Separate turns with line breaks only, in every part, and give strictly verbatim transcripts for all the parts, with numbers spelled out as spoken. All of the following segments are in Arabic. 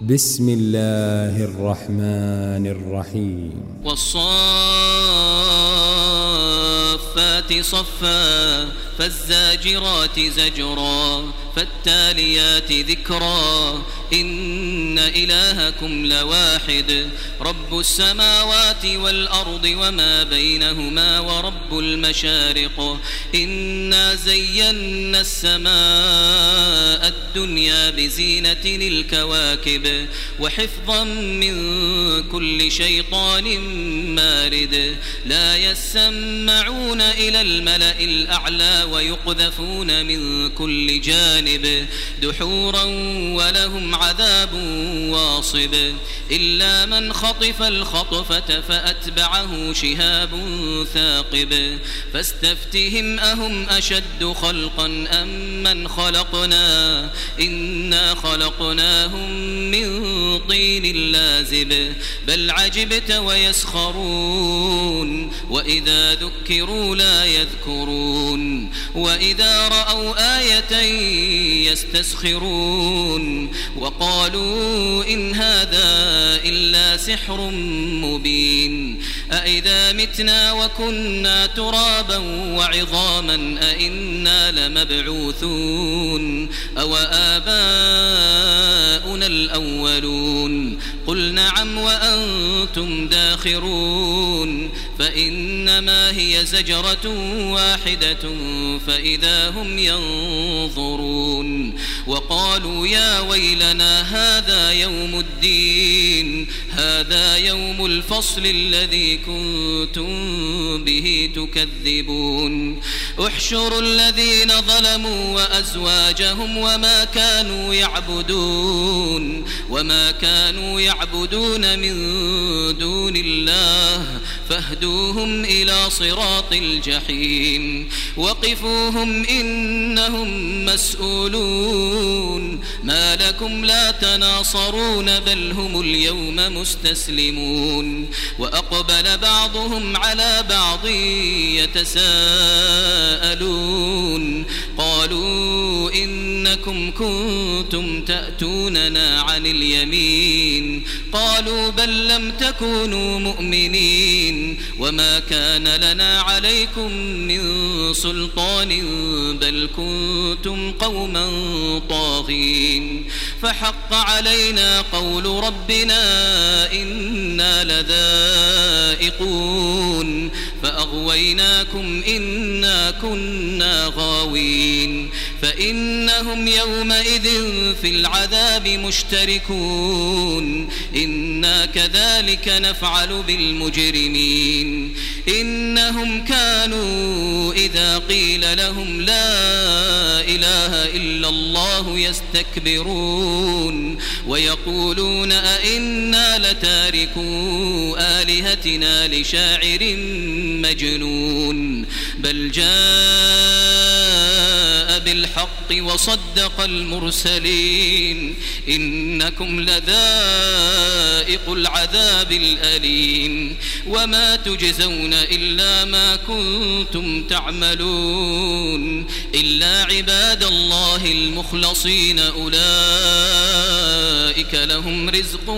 بسم الله الرحمن الرحيم.
والصافات صفا فالزاجرات زجرا فالتاليات ذكرا إن إلهكم لواحد رب السماوات والأرض وما بينهما ورب المشارق إنا زينا السماء الدنيا بزينة الكواكب وحفظا من كل شيطان مارد لا يسمعون إلى الملأ الأعلى ويقذفون من كل جانب دحورا ولهم عذاب واصب إلا من خطف الخطفة فأتبعه شهاب ثاقب فاستفتهم أهم أشد خلقا أم من خلقنا إنا خلقناهم من طين لازب بل عجبت ويسخرون وإذا ذكروا لا يذكرون وإذا رأوا آية يستسخرون وقالوا إن هذا إلا سحر مبين أإذا متنا وكنا ترابا وعظاما أإنا لمبعوثون أو آباؤنا الأولون قل نعم وأنتم داخرون فإنما هي زجرة واحدة فإذا هم ينظرون وقالوا يا ويلنا هذا يوم الدين هذا يوم الفصل الذي كنتم به تكذبون احشروا الذين ظلموا وأزواجهم وما كانوا يعبدون وما كانوا يعبدون من دون الله فاهدوهم إلى صراط الجحيم وقفوهم إنهم مسؤولون ما لكم لا تناصرون بل هم اليوم مستسلمون وأقبل بعضهم على بعض يتساءلون قالوا إنكم كنتم تأتوننا عن اليمين قالوا بل لم تكونوا مؤمنين وما كان لنا عليكم من سلطان بل كنتم قوما طاغين فحق علينا قول ربنا إنا لذائقون فأغويناكم إنا كنا غاوين فإنهم يومئذ في العذاب مشتركون إنا كذلك نفعل بالمجرمين إنهم كانوا إذا قيل لهم لا إله إلا الله يستكبرون ويقولون أئنا لتاركو آلهتنا لشاعر مجنون بل جاء بالحق وصدق المرسلين إنكم لذائق العذاب الأليم وما تجزون إلا ما كنتم تعملون إلا عباد الله المخلصين أولئك لهم رزق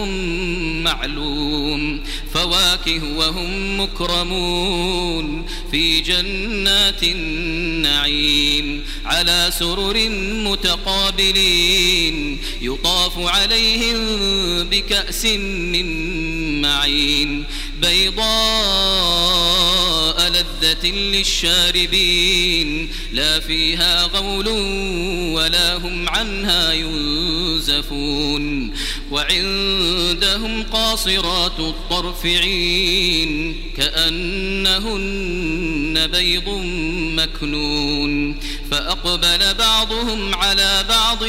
معلوم فواكه وهم مكرمون في جنات النعيم على سرر متقابلين يطاف عليهم بكأس من معين بيضاء لذة للشاربين لا فيها غول ولا هم عنها ينزفون وعندهم قاصرات الطرف عين كأنهن بيض مكنون فأقبل بعضهم على بعض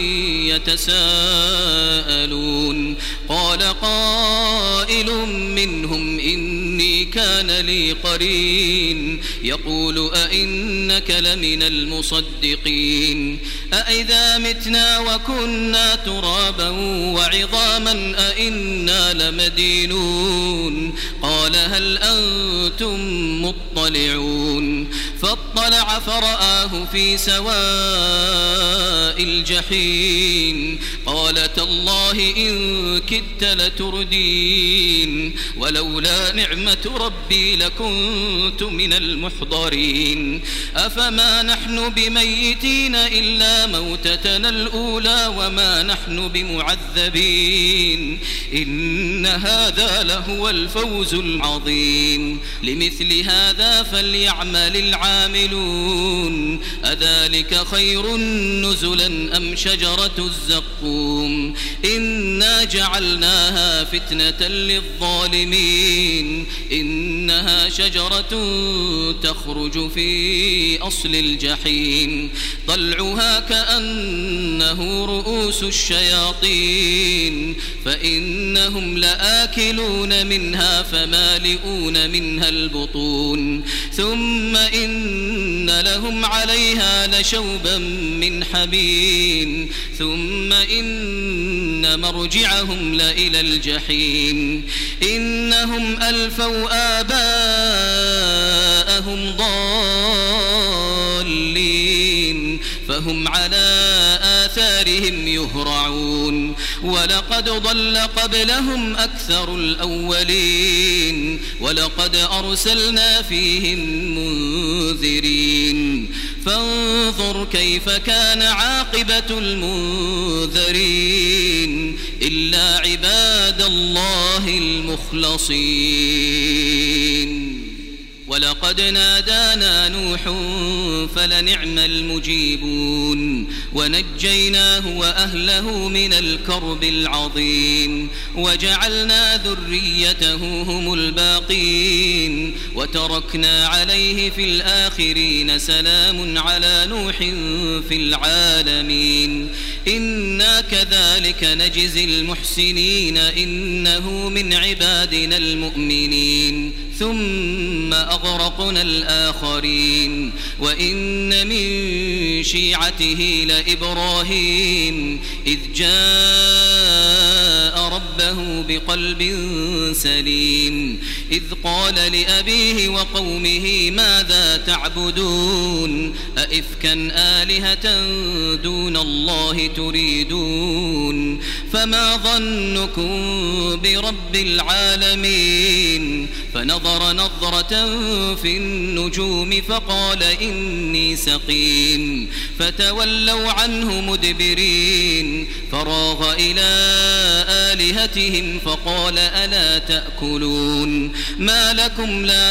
يتساءلون قال قائل منهم إني كان لي قرين يقول أئنك لمن المصدقين أئذا متنا وكنا ترابا وعظاما أئنا لمدينون قال هل أنتم مطلعون فاطلعوا فاطلع فرآه في سواء الجحيم قال تالله إن كدت لتردين ولولا نعمة ربي لكنت من المحضرين أفما نحن بميتين إلا موتتنا الأولى وما نحن بمعذبين إن هذا لهو الفوز العظيم لمثل هذا فليعمل العاملون أذلك خير نزلا أم شجرة الزقوم إنا جعلناها فتنة للظالمين إنها شجرة تخرج في أصل الجحيم طلعها كأنه رؤوس الشياطين فإنهم لآكلون منها فمالئون منها البطون ثم إن لهم عليها لشوبا من حميم ثم إن مرجعهم لإلى الجحيم إنهم ألفوا آباءهم ضالين فهم على آثارهم يهرعون ولقد ضل قبلهم أكثر الأولين ولقد أرسلنا فيهم منذرين فانظر كيف كان عاقبة المنذرين إلا عباد الله المخلصين ولقد نادانا نوح فلنعم المجيبون ونجيناه وأهله من الكرب العظيم وجعلنا ذريته هم الباقين وتركنا عليه في الآخرين سلام على نوح في العالمين إنا كذلك نجزي المحسنين إنه من عبادنا المؤمنين ثم أغرقنا الآخرين وإن من شيعته لإبراهيم إذ جاء ربه بقلب سليم إذ قال لأبيه وقومه ماذا تعبدون أئفكا آلهة دون الله تريدون فما ظنكم برب العالمين فنظر نظرة في النجوم فقال إني سقيم فتولوا عنه مدبرين فراغ إلى آلهتهم فقال ألا تأكلون ما لكم لا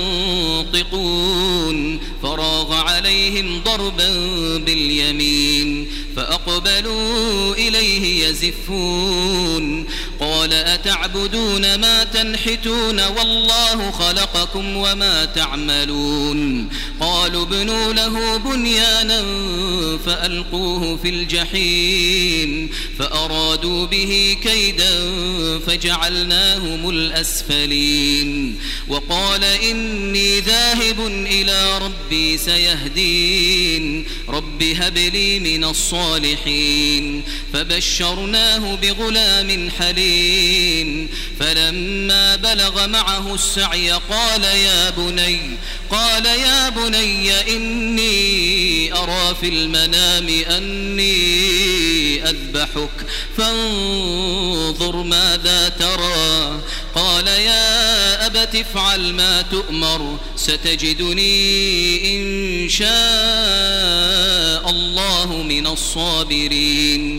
تنطقون فراغ عليهم ضربا باليمين فأقبلوا إليه يزفون قال أتعبدون ما تنحتون والله خلقكم وما تعملون قالوا ابنوا له بنيانا فألقوه في الجحيم فأرادوا به كيدا فجعلناهم الأسفلين وقال إني ذاهب إلى ربي سيهدين رب هب لي من الصالحين فبشرناه بغلام حليم فلما بلغ معه السعي قال يا بني قال يا بني إني أرى في المنام أني أذبحك فانظر ماذا ترى قال يا أبت افعل ما تؤمر ستجدني إن شاء الله من الصابرين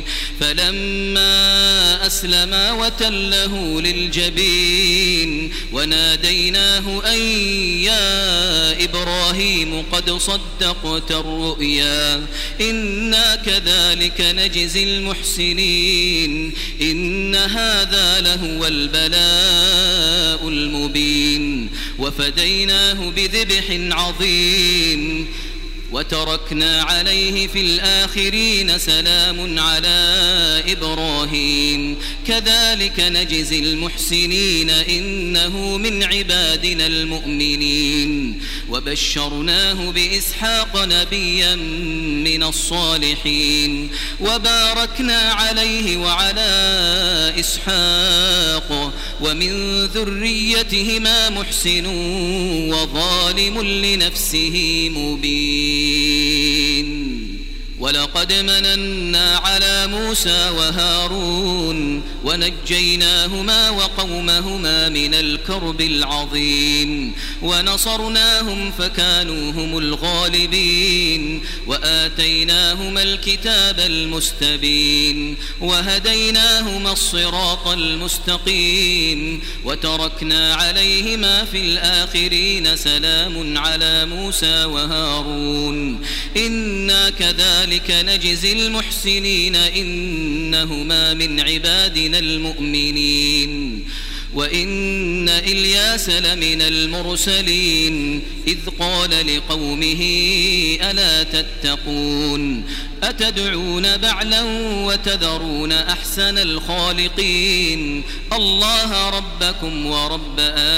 فلما أسلما وتله للجبين وناديناه أن يا إبراهيم قد صدقت الرؤيا إنا كذلك نجزي المحسنين إن هذا لهو البلاء المبين وفديناه بذبح عظيم وتركنا عليه في الآخرين سلام على إبراهيم كذلك نجزي المحسنين إنه من عبادنا المؤمنين وبشرناه بإسحاق نبيا من الصالحين وباركنا عليه وعلى إسحاق ومن ذريتهما محسن وظالم لنفسه مبين. ولقد مننا على موسى وهارون ونجيناهما وقومهما من الكرب العظيم ونصرناهم فكانوا هم الغالبين وآتيناهما الكتاب المستبين وهديناهما الصراط المستقيم وتركنا عليهما في الآخرين سلام على موسى وهارون إنا كذلك نجزي المحسنين إنهما من عبادنا المؤمنين. وإن إلياس لمن المرسلين إذ قال لقومه ألا تتقون أتدعون بعلا وتذرون أحسن الخالقين الله ربكم ورب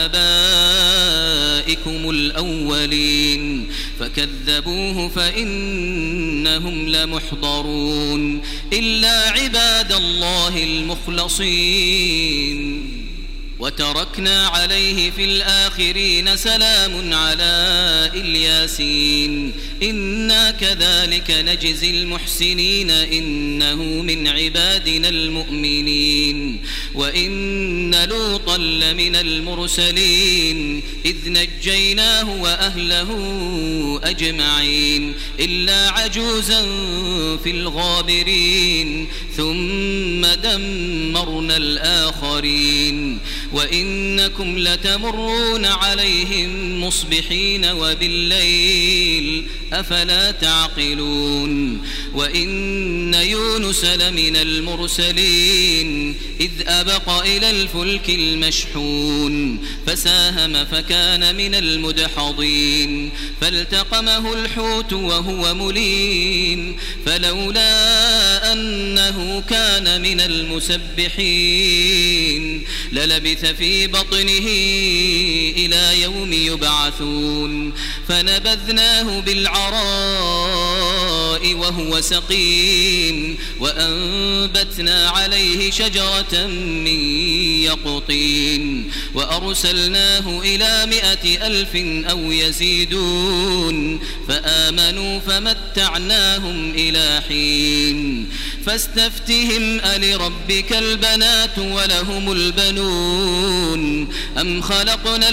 آبائكم الأولين فكذبوه فإنهم لمحضرون إلا عباد الله المخلصين. وتركنا عليه في الآخرين سلام على إلياسين إنا كذلك نجزي المحسنين إنه من عبادنا المؤمنين. وإن لوطا لمن المرسلين إذ نجيناه وأهله أجمعين إلا عجوزا في الغابرين ثم دمرنا الآخرين. وإنكم لتمرون عليهم مصبحين وبالليل أفلا تعقلون. وإن يونس لمن المرسلين إذ أبق إلى الفلك المشحون فساهم فكان من المدحضين فالتقمه الحوت وهو مليم فلولا أنه كان من المسبحين للبث في بطنه إلى يوم يبعثون فنبذناه بالعراء وهو سقيم وأنبتنا عليه شجرة من يقطين وأرسلناه إلى مائة ألف أو يزيدون فآمنوا فمتعناهم إلى حين. فاستفتهم ألربك البنات ولهم البنون أم خلقنا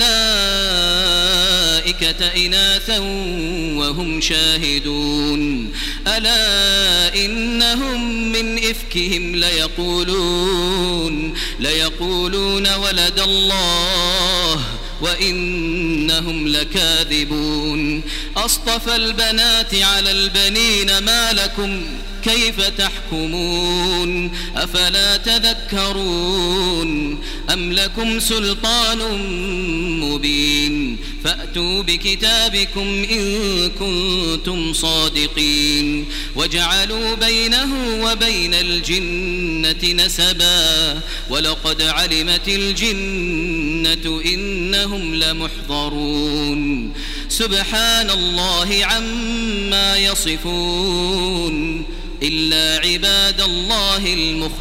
الملائكة إناثا وهم شاهدون ألا إنهم من إفكهم ليقولون ليقولون ولد الله وإنهم لكاذبون أصطفى البنات على البنين ما لكم كيف تحكمون أفلا تذكرون أم لكم سلطان مبين فأتوا بكتابكم إن كنتم صادقين وجعلوا بينه وبين الجنة نسبا ولقد علمت الجنة إنهم لمحضرون سبحان الله عما يصفون إلا عباد الله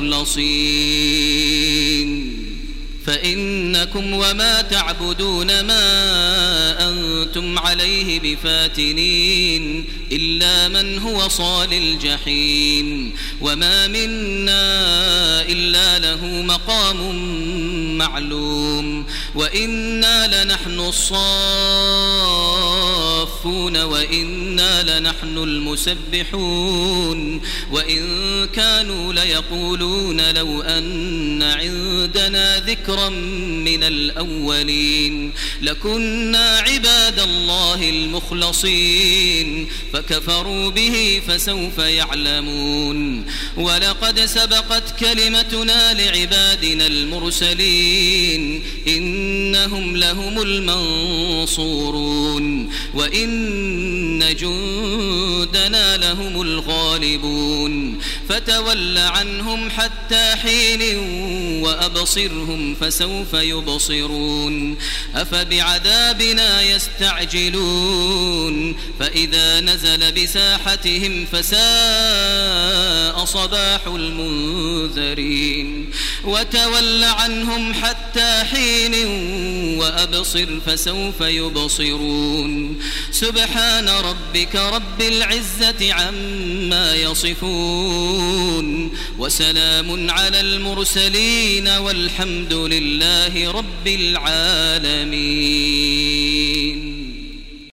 المخلصين. فإنكم وما تعبدون ما أنتم عليه بفاتنين إلا من هو صال الجحيم وما منا إلا له مقام معلوم وإنا لنحن الصافون وإنا لنحن المسبحون وإن كانوا ليقولون لو أن عندنا ذكرا من الأولين لكنا عباد الله المخلصين فكفروا به فسوف يعلمون. ولقد سبقت كلمتنا لعبادنا المرسلين إنهم لهم المنصورون وإن جندنا لهم الغالبون فتول عنهم حتى حتى حين وأبصرهم فسوف يبصرون أفبعذابنا يستعجلون فإذا نزل بساحتهم فساء صباح المنذرين وتول عنهم حتى حين وأبصر فسوف يبصرون سبحان ربك رب العزة عما يصفون وسلام على المرسلين والحمد لله رب العالمين.